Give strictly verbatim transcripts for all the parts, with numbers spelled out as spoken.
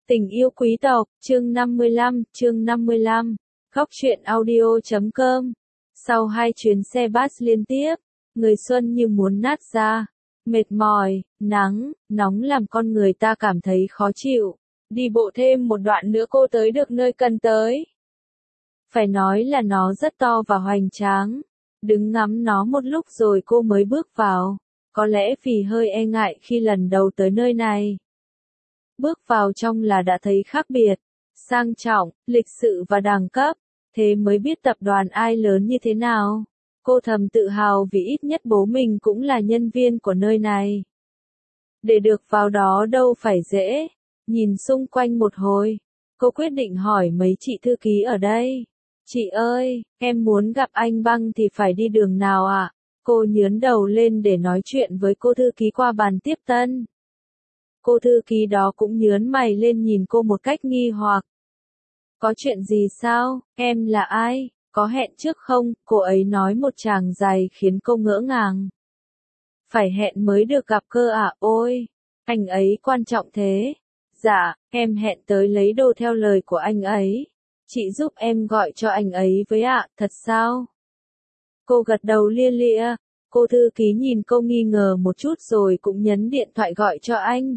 Tình yêu quý tộc, chương năm mươi lăm, chương năm mươi lăm, góc truyện audio chấm com. Sau hai chuyến xe bus liên tiếp, người xuân như muốn nát ra, mệt mỏi, nắng, nóng làm con người ta cảm thấy khó chịu. Đi bộ thêm một đoạn nữa cô tới được nơi cần tới. Phải nói là nó rất to và hoành tráng. Đứng ngắm nó một lúc rồi cô mới bước vào, có lẽ vì hơi e ngại khi lần đầu tới nơi này. Bước vào trong là đã thấy khác biệt, sang trọng, lịch sự và đẳng cấp, thế mới biết tập đoàn ai lớn như thế nào. Cô thầm tự hào vì ít nhất bố mình cũng là nhân viên của nơi này. Để được vào đó đâu phải dễ, nhìn xung quanh một hồi, cô quyết định hỏi mấy chị thư ký ở đây. Chị ơi, em muốn gặp anh Băng thì phải đi đường nào ạ? À? Cô nhướn đầu lên để nói chuyện với cô thư ký qua bàn tiếp tân. Cô thư ký đó cũng nhướn mày lên nhìn cô một cách nghi hoặc. Có chuyện gì sao, em là ai, có hẹn trước không? Cô ấy nói một tràng dài khiến cô ngỡ ngàng. Phải hẹn mới được gặp cơ à? Ôi, anh ấy quan trọng thế. Dạ, em hẹn tới lấy đồ theo lời của anh ấy. Chị giúp em gọi cho anh ấy với ạ, à, thật sao? Cô gật đầu lia lịa, cô thư ký nhìn cô nghi ngờ một chút rồi cũng nhấn điện thoại gọi cho anh.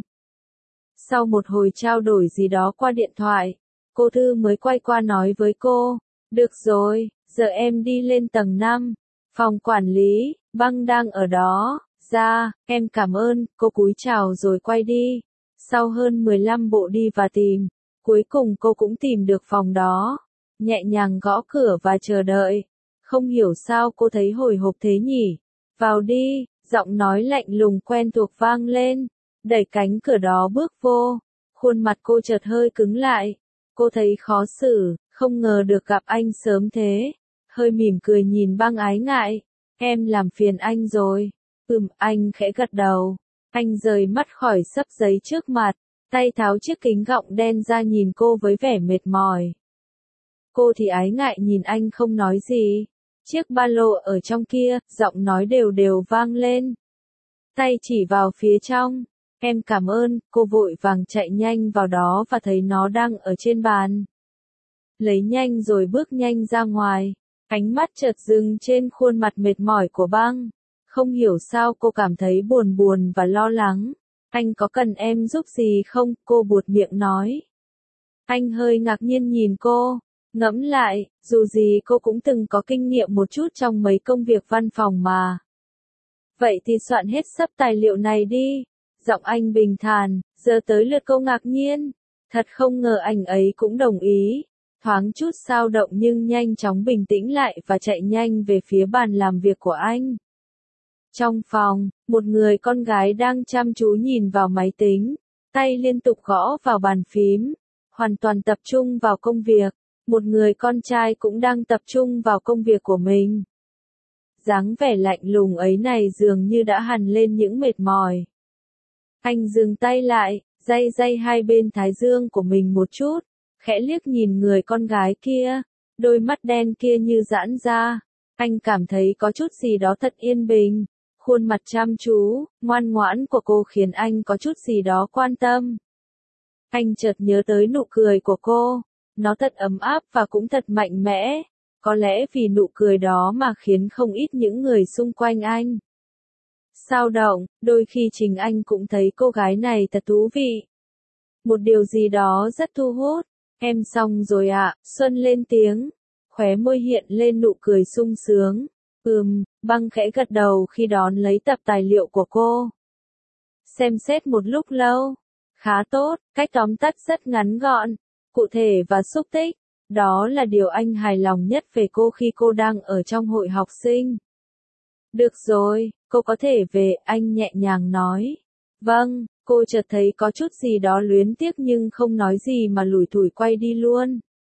Sau một hồi trao đổi gì đó qua điện thoại, cô thư mới quay qua nói với cô, được rồi, giờ em đi lên tầng năm, phòng quản lý, Băng đang ở đó, ra, em cảm ơn, cô cúi chào rồi quay đi. Sau hơn mười lăm bộ đi và tìm, cuối cùng cô cũng tìm được phòng đó, nhẹ nhàng gõ cửa và chờ đợi. Không hiểu sao cô thấy hồi hộp thế nhỉ, vào đi, giọng nói lạnh lùng quen thuộc vang lên. Đẩy cánh cửa đó bước vô, khuôn mặt cô chợt hơi cứng lại. Cô thấy khó xử, không ngờ được gặp anh sớm thế. Hơi mỉm cười nhìn Băng ái ngại. Em làm phiền anh rồi. Ừm, anh khẽ gật đầu. Anh rời mắt khỏi xấp giấy trước mặt, tay tháo chiếc kính gọng đen ra nhìn cô với vẻ mệt mỏi. Cô thì ái ngại nhìn anh không nói gì. Chiếc ba lô ở trong kia, giọng nói đều đều vang lên. Tay chỉ vào phía trong. Em cảm ơn, cô vội vàng chạy nhanh vào đó và thấy nó đang ở trên bàn. Lấy nhanh rồi bước nhanh ra ngoài, ánh mắt chợt dừng trên khuôn mặt mệt mỏi của Băng. Không hiểu sao cô cảm thấy buồn buồn và lo lắng. Anh có cần em giúp gì không? Cô buột miệng nói. Anh hơi ngạc nhiên nhìn cô, ngẫm lại, dù gì cô cũng từng có kinh nghiệm một chút trong mấy công việc văn phòng mà. Vậy thì soạn hết sắp tài liệu này đi. Giọng anh bình thản, giờ tới lượt cô ngạc nhiên. Thật không ngờ anh ấy cũng đồng ý. Thoáng chút dao động nhưng nhanh chóng bình tĩnh lại và chạy nhanh về phía bàn làm việc của anh. Trong phòng, một người con gái đang chăm chú nhìn vào máy tính, tay liên tục gõ vào bàn phím, hoàn toàn tập trung vào công việc. Một người con trai cũng đang tập trung vào công việc của mình. Dáng vẻ lạnh lùng ấy này dường như đã hằn lên những mệt mỏi. Anh dừng tay lại, day day hai bên thái dương của mình một chút, khẽ liếc nhìn người con gái kia, đôi mắt đen kia như giãn ra. Anh cảm thấy có chút gì đó thật yên bình, khuôn mặt chăm chú, ngoan ngoãn của cô khiến anh có chút gì đó quan tâm. Anh chợt nhớ tới nụ cười của cô, nó thật ấm áp và cũng thật mạnh mẽ, có lẽ vì nụ cười đó mà khiến không ít những người xung quanh anh sao động, đôi khi chính anh cũng thấy cô gái này thật thú vị. Một điều gì đó rất thu hút. Em xong rồi ạ, à? Xuân lên tiếng, khóe môi hiện lên nụ cười sung sướng. Ừm, Băng khẽ gật đầu khi đón lấy tập tài liệu của cô. Xem xét một lúc lâu. Khá tốt, cách tóm tắt rất ngắn gọn, cụ thể và xúc tích. Đó là điều anh hài lòng nhất về cô khi cô đang ở trong hội học sinh. Được rồi, cô có thể về, anh nhẹ nhàng nói. Vâng, cô chợt thấy có chút gì đó luyến tiếc nhưng không nói gì mà lủi thủi quay đi luôn.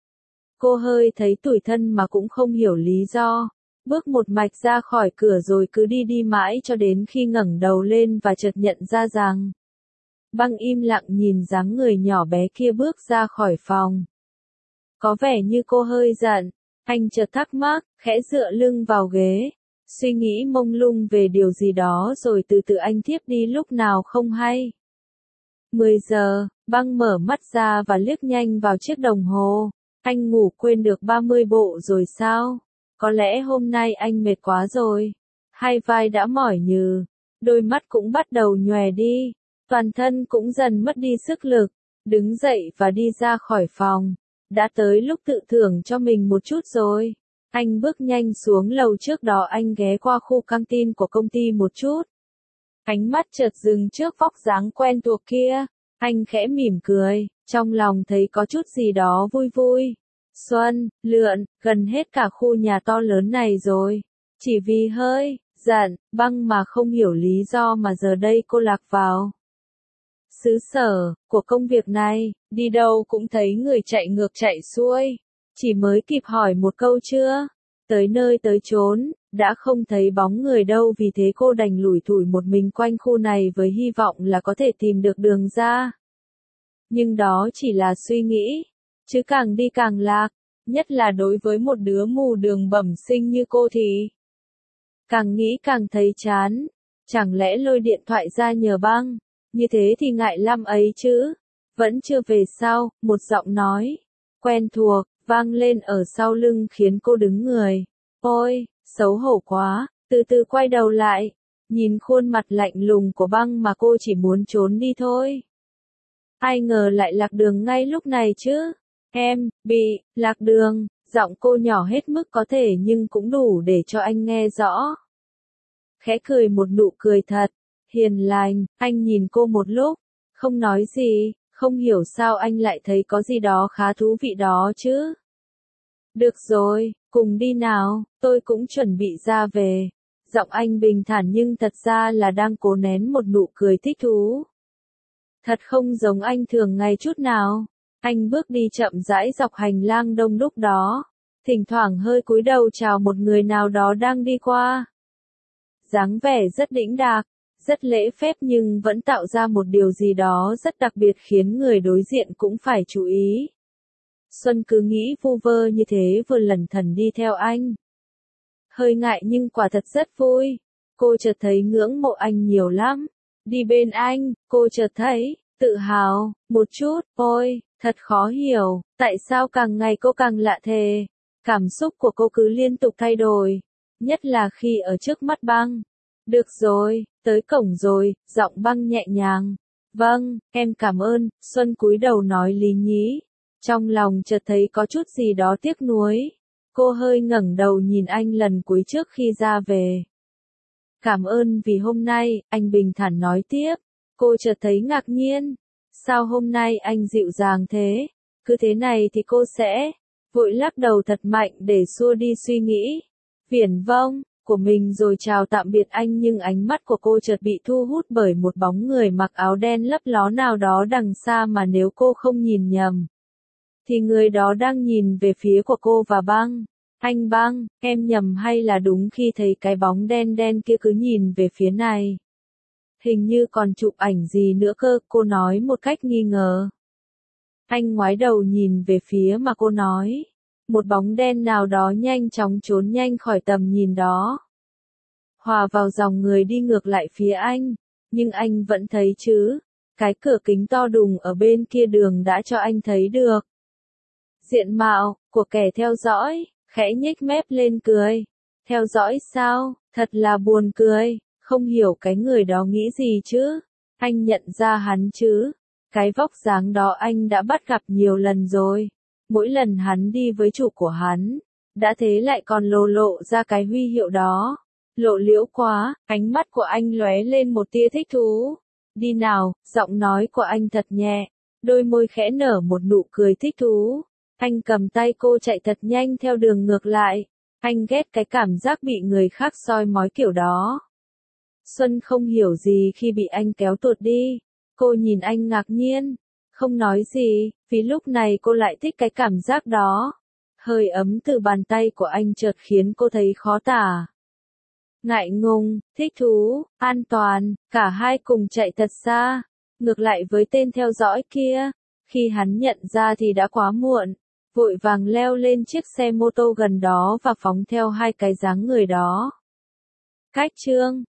Cô hơi thấy tủi thân mà cũng không hiểu lý do. Bước một mạch ra khỏi cửa rồi cứ đi đi mãi cho đến khi ngẩng đầu lên và chợt nhận ra rằng. Băng im lặng nhìn dáng người nhỏ bé kia bước ra khỏi phòng. Có vẻ như cô hơi giận, anh chợt thắc mắc, khẽ dựa lưng vào ghế. Suy nghĩ mông lung về điều gì đó rồi từ từ anh thiếp đi lúc nào không hay. mười giờ, Băng mở mắt ra và liếc nhanh vào chiếc đồng hồ. Anh ngủ quên được ba mươi bộ rồi sao? Có lẽ hôm nay anh mệt quá rồi. Hai vai đã mỏi nhừ, đôi mắt cũng bắt đầu nhòe đi, toàn thân cũng dần mất đi sức lực. Đứng dậy và đi ra khỏi phòng. Đã tới lúc tự thưởng cho mình một chút rồi. Anh bước nhanh xuống lầu, trước đó anh ghé qua khu căng tin của công ty một chút. Ánh mắt chợt dừng trước vóc dáng quen thuộc kia. Anh khẽ mỉm cười, trong lòng thấy có chút gì đó vui vui. Xuân, lượn, gần hết cả khu nhà to lớn này rồi. Chỉ vì hơi giận, Băng mà không hiểu lý do mà giờ đây cô lạc vào xứ sở của công việc này, đi đâu cũng thấy người chạy ngược chạy xuôi. Chỉ mới kịp hỏi một câu chưa, tới nơi tới chốn, đã không thấy bóng người đâu, vì thế cô đành lủi thủi một mình quanh khu này với hy vọng là có thể tìm được đường ra. Nhưng đó chỉ là suy nghĩ, chứ càng đi càng lạc, nhất là đối với một đứa mù đường bẩm sinh như cô thì càng nghĩ càng thấy chán. Chẳng lẽ lôi điện thoại ra nhờ Băng? Như thế thì ngại lắm ấy chứ. Vẫn chưa về sao, một giọng nói quen thuộc vang lên ở sau lưng khiến cô đứng người. Ôi, xấu hổ quá, từ từ quay đầu lại, nhìn khuôn mặt lạnh lùng của Băng mà cô chỉ muốn trốn đi thôi. Ai ngờ lại lạc đường ngay lúc này chứ. Em, bị, lạc đường, giọng cô nhỏ hết mức có thể nhưng cũng đủ để cho anh nghe rõ. Khẽ cười một nụ cười thật hiền lành, anh nhìn cô một lúc, không nói gì, không hiểu sao anh lại thấy có gì đó khá thú vị đó chứ. Được rồi, cùng đi nào, tôi cũng chuẩn bị ra về. Giọng anh bình thản nhưng thật ra là đang cố nén một nụ cười thích thú. Thật không giống anh thường ngày chút nào. Anh bước đi chậm rãi dọc hành lang đông đúc đó, thỉnh thoảng hơi cúi đầu chào một người nào đó đang đi qua. Dáng vẻ rất đĩnh đạc, rất lễ phép nhưng vẫn tạo ra một điều gì đó rất đặc biệt khiến người đối diện cũng phải chú ý. Xuân cứ nghĩ vu vơ như thế vừa lẩn thẩn đi theo anh. Hơi ngại nhưng quả thật rất vui. Cô chợt thấy ngưỡng mộ anh nhiều lắm. Đi bên anh, cô chợt thấy tự hào một chút. Ôi, thật khó hiểu, tại sao càng ngày cô càng lạ thế. Cảm xúc của cô cứ liên tục thay đổi, nhất là khi ở trước mắt Băng. Được rồi, tới cổng rồi, giọng Băng nhẹ nhàng. Vâng, em cảm ơn, Xuân cúi đầu nói lý nhí. Trong lòng chợt thấy có chút gì đó tiếc nuối. Cô hơi ngẩng đầu nhìn anh lần cuối trước khi ra về. Cảm ơn vì hôm nay, anh bình thản nói tiếp. Cô chợt thấy ngạc nhiên. Sao hôm nay anh dịu dàng thế? Cứ thế này thì cô sẽ vội lắc đầu thật mạnh để xua đi suy nghĩ viển vông của mình rồi chào tạm biệt anh, nhưng ánh mắt của cô chợt bị thu hút bởi một bóng người mặc áo đen lấp ló nào đó đằng xa, mà nếu cô không nhìn nhầm thì người đó đang nhìn về phía của cô và Băng. Anh Băng, em nhầm hay là đúng khi thấy cái bóng đen đen kia cứ nhìn về phía này? Hình như còn chụp ảnh gì nữa cơ, cô nói một cách nghi ngờ. Anh ngoái đầu nhìn về phía mà cô nói. Một bóng đen nào đó nhanh chóng trốn nhanh khỏi tầm nhìn đó, hòa vào dòng người đi ngược lại phía anh. Nhưng anh vẫn thấy chứ, cái cửa kính to đùng ở bên kia đường đã cho anh thấy được diện mạo của kẻ theo dõi. Khẽ nhếch mép lên cười. Theo dõi sao? Thật là buồn cười. Không hiểu cái người đó nghĩ gì chứ. Anh nhận ra hắn chứ. Cái vóc dáng đó anh đã bắt gặp nhiều lần rồi. Mỗi lần hắn đi với chủ của hắn, đã thế lại còn lồ lộ ra cái huy hiệu đó. Lộ liễu quá, ánh mắt của anh lóe lên một tia thích thú. Đi nào, giọng nói của anh thật nhẹ, đôi môi khẽ nở một nụ cười thích thú. Anh cầm tay cô chạy thật nhanh theo đường ngược lại. Anh ghét cái cảm giác bị người khác soi mói kiểu đó. Xuân không hiểu gì khi bị anh kéo tuột đi. Cô nhìn anh ngạc nhiên, không nói gì, vì lúc này cô lại thích cái cảm giác đó. Hơi ấm từ bàn tay của anh chợt khiến cô thấy khó tả. Ngại ngùng, thích thú, an toàn, cả hai cùng chạy thật xa, ngược lại với tên theo dõi kia. Khi hắn nhận ra thì đã quá muộn, vội vàng leo lên chiếc xe mô tô gần đó và phóng theo hai cái dáng người đó. Cách chương